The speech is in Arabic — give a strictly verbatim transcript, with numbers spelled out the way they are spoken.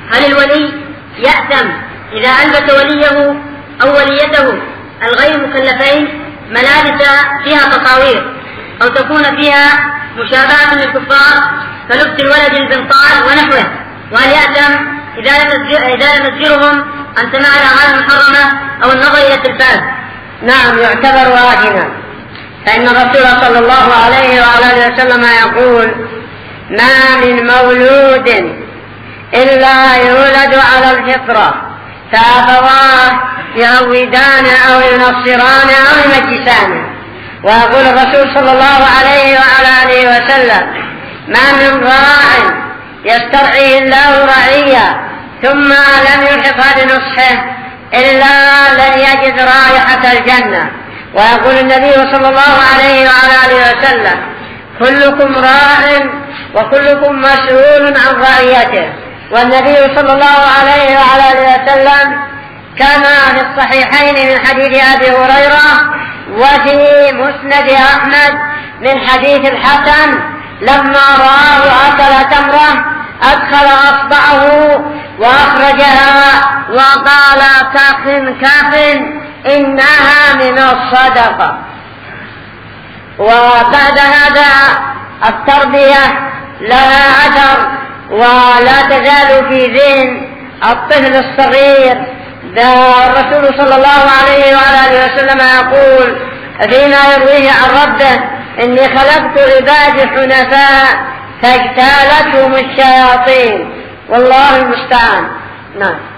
هل الولي يأثم إذا ألبس وليه أو وليته الغير مكلفين ملابس فيها تصاوير أو تكون فيها مشابهة للكفار كلبس الولد البنطال ونحوه؟ وهل يأثم إذا لم يزجرهم عن سماع الأعمال المحرمة أو النظر إلى التلفاز؟ نعم، يعتبر آثما، فإن الرسول صلى الله عليه وعلى آله وسلم يقول: ما من مولود إلا يولد على الفطرة فأبواه يهودان أو ينصران أو يمجسانه. ويقول الرسول صلى الله عليه وعلى آله وسلم: ما من راع يسترعيه الله رعيا ثم لم يلحقها بنصحه إلا لن يجد رائحة الجنة. ويقول النبي صلى الله عليه وعلى آله وسلم: كلكم راع وكلكم مسؤول عن رعيته. والنبي صلى الله عليه وعلى آله وسلم كما في الصحيحين من حديث أبي هريرة وفي مسند أحمد من حديث الحسن لما رآه أكل تمرة أدخل أصبعه وأخرجها وقال: كف كف إنها من الصدقة. وبعد هذا التربية لها أثر ولا تزال في ذهن الطفل الصغير. الرسول صلى الله عليه وعلى آله وسلم يقول فيما يرويه عن ربه: إني خلقت عبادي حنفاء فاجتالتهم الشياطين. والله المستعان. نعم.